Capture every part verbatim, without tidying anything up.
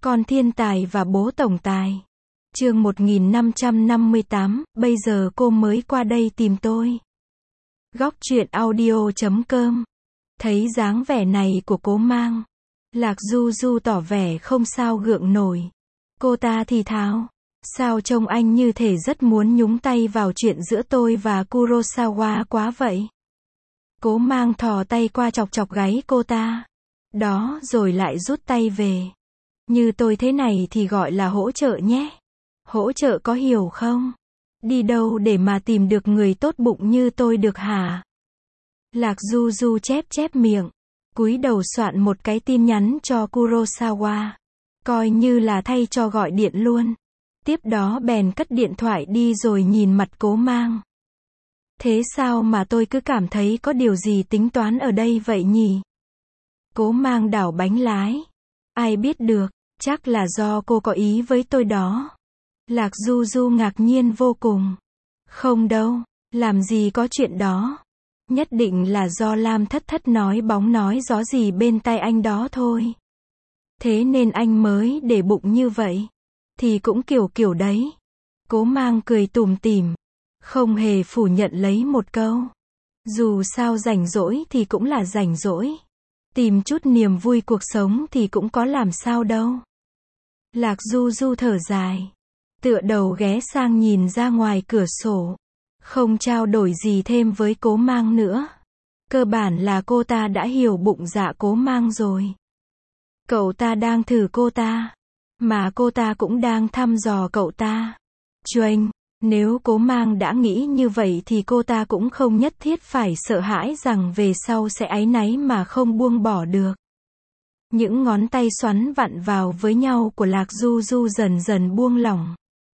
Con thiên tài và bố tổng tài. Chương một nghìn năm trăm năm mươi tám, bây giờ cô mới qua đây tìm tôi. Góc truyện audio chấm com. Thấy dáng vẻ này của Cố Mang, Lạc Du Du tỏ vẻ không sao gượng nổi. Cô ta thì thào, sao trông anh như thể rất muốn nhúng tay vào chuyện giữa tôi và Kurosawa quá vậy. Cố Mang thò tay qua chọc chọc gáy cô ta. Đó, rồi lại rút tay về. Như tôi thế này thì gọi là hỗ trợ nhé. Hỗ trợ có hiểu không? Đi đâu để mà tìm được người tốt bụng như tôi được hả? Lạc Du Du chép chép miệng, cúi đầu soạn một cái tin nhắn cho Kurosawa, coi như là thay cho gọi điện luôn. Tiếp đó bèn cất điện thoại đi rồi nhìn mặt Cố Mang. Thế sao mà tôi cứ cảm thấy có điều gì tính toán ở đây vậy nhỉ? Cố Mang đảo bánh lái. Ai biết được, chắc là do cô có ý với tôi đó. Lạc Du Du ngạc nhiên vô cùng. Không đâu, làm gì có chuyện đó. Nhất định là do Lam Thất Thất nói bóng nói gió gì bên tai anh đó thôi. Thế nên anh mới để bụng như vậy. Thì cũng kiểu kiểu đấy. Cố Mang cười tủm tỉm, không hề phủ nhận lấy một câu. Dù sao rảnh rỗi thì cũng là rảnh rỗi. Tìm chút niềm vui cuộc sống thì cũng có làm sao đâu. Lạc Du Du thở dài, tựa đầu ghé sang nhìn ra ngoài cửa sổ. Không trao đổi gì thêm với Cố Mang nữa. Cơ bản là cô ta đã hiểu bụng dạ Cố Mang rồi. Cậu ta đang thử cô ta, mà cô ta cũng đang thăm dò cậu ta. Chuênh, nếu Cố Mang đã nghĩ như vậy thì cô ta cũng không nhất thiết phải sợ hãi rằng về sau sẽ áy náy mà không buông bỏ được. Những ngón tay xoắn vặn vào với nhau của Lạc Du Du dần dần buông lỏng.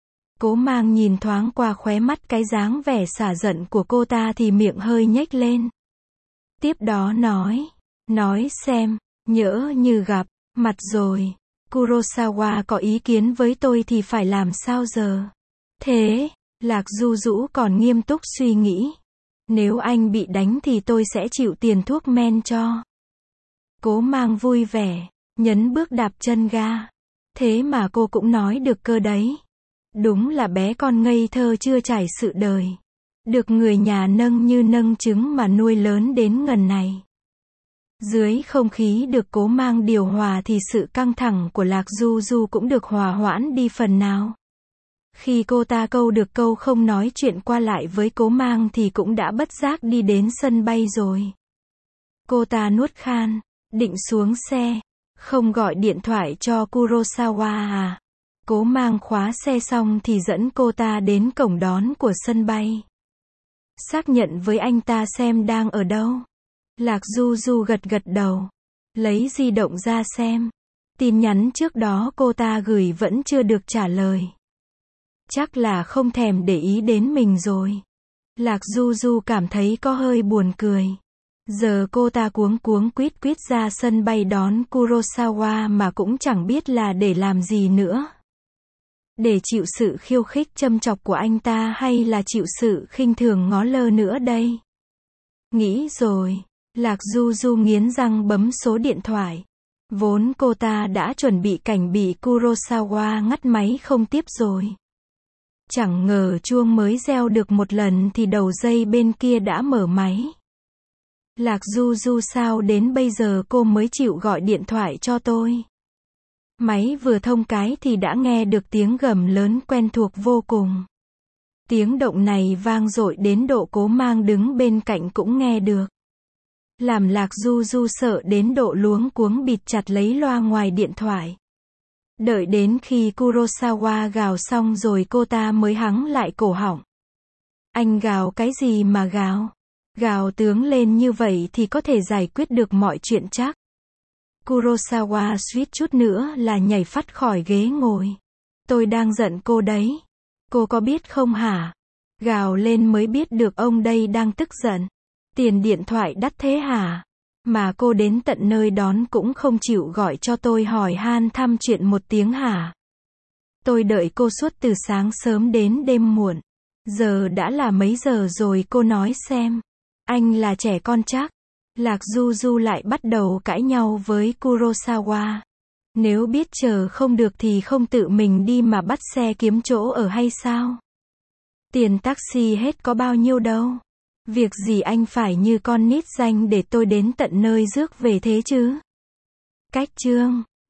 Cố Mang nhìn thoáng qua khóe mắt cái dáng vẻ xả giận của cô ta thì miệng hơi nhếch lên. Tiếp đó nói, nói xem, nhỡ như gặp mặt rồi, Kurosawa có ý kiến với tôi thì phải làm sao giờ? Thế, Lạc Du Du còn nghiêm túc suy nghĩ. Nếu anh bị đánh thì tôi sẽ chịu tiền thuốc men cho. Cố Mang vui vẻ, nhấn bước đạp chân ga. Thế mà cô cũng nói được cơ đấy. Đúng là bé con ngây thơ chưa trải sự đời. Được người nhà nâng như nâng trứng mà nuôi lớn đến ngần này. Dưới không khí được Cố Mang điều hòa thì sự căng thẳng của Lạc Du Du cũng được hòa hoãn đi phần nào. Khi cô ta câu được câu không nói chuyện qua lại với Cố Mang thì cũng đã bất giác đi đến sân bay rồi. Cô ta nuốt khan, định xuống xe. Không gọi điện thoại cho Kurosawa à? Cố Mang khóa xe xong thì dẫn cô ta đến cổng đón của sân bay. Xác nhận với anh ta xem đang ở đâu. Lạc Du Du gật gật đầu, lấy di động ra xem. Tin nhắn trước đó cô ta gửi vẫn chưa được trả lời. Chắc là không thèm để ý đến mình rồi. Lạc Du Du cảm thấy có hơi buồn cười. Giờ cô ta cuống cuống quýt quýt ra sân bay đón Kurosawa mà cũng chẳng biết là để làm gì nữa. Để chịu sự khiêu khích châm chọc của anh ta hay là chịu sự khinh thường ngó lơ nữa đây? Nghĩ rồi, Lạc Du Du nghiến răng bấm số điện thoại. Vốn cô ta đã chuẩn bị cảnh bị Kurosawa ngắt máy không tiếp rồi. Chẳng ngờ chuông mới reo được một lần thì đầu dây bên kia đã mở máy. Lạc Du Du sao đến bây giờ cô mới chịu gọi điện thoại cho tôi? Máy vừa thông cái thì đã nghe được tiếng gầm lớn quen thuộc vô cùng. Tiếng động này vang dội đến độ Cố Mang đứng bên cạnh cũng nghe được. Làm Lạc Du Du sợ đến độ luống cuống bịt chặt lấy loa ngoài điện thoại. Đợi đến khi Kurosawa gào xong rồi cô ta mới hắng lại cổ họng. Anh gào cái gì mà gào? Gào tướng lên như vậy thì có thể giải quyết được mọi chuyện chắc. Kurosawa suýt chút nữa là nhảy phắt khỏi ghế ngồi. Tôi đang giận cô đấy. Cô có biết không hả? Gào lên mới biết được ông đây đang tức giận. Tiền điện thoại đắt thế hả? Mà cô đến tận nơi đón cũng không chịu gọi cho tôi hỏi han thăm chuyện một tiếng hả? Tôi đợi cô suốt từ sáng sớm đến đêm muộn. Giờ đã là mấy giờ rồi cô nói xem. Anh là trẻ con chắc. Lạc Du Du lại bắt đầu cãi nhau với Kurosawa. Nếu biết chờ không được thì không tự mình đi mà bắt xe kiếm chỗ ở hay sao? Tiền taxi hết có bao nhiêu đâu. Việc gì anh phải như con nít danh để tôi đến tận nơi rước về thế chứ? Cách chương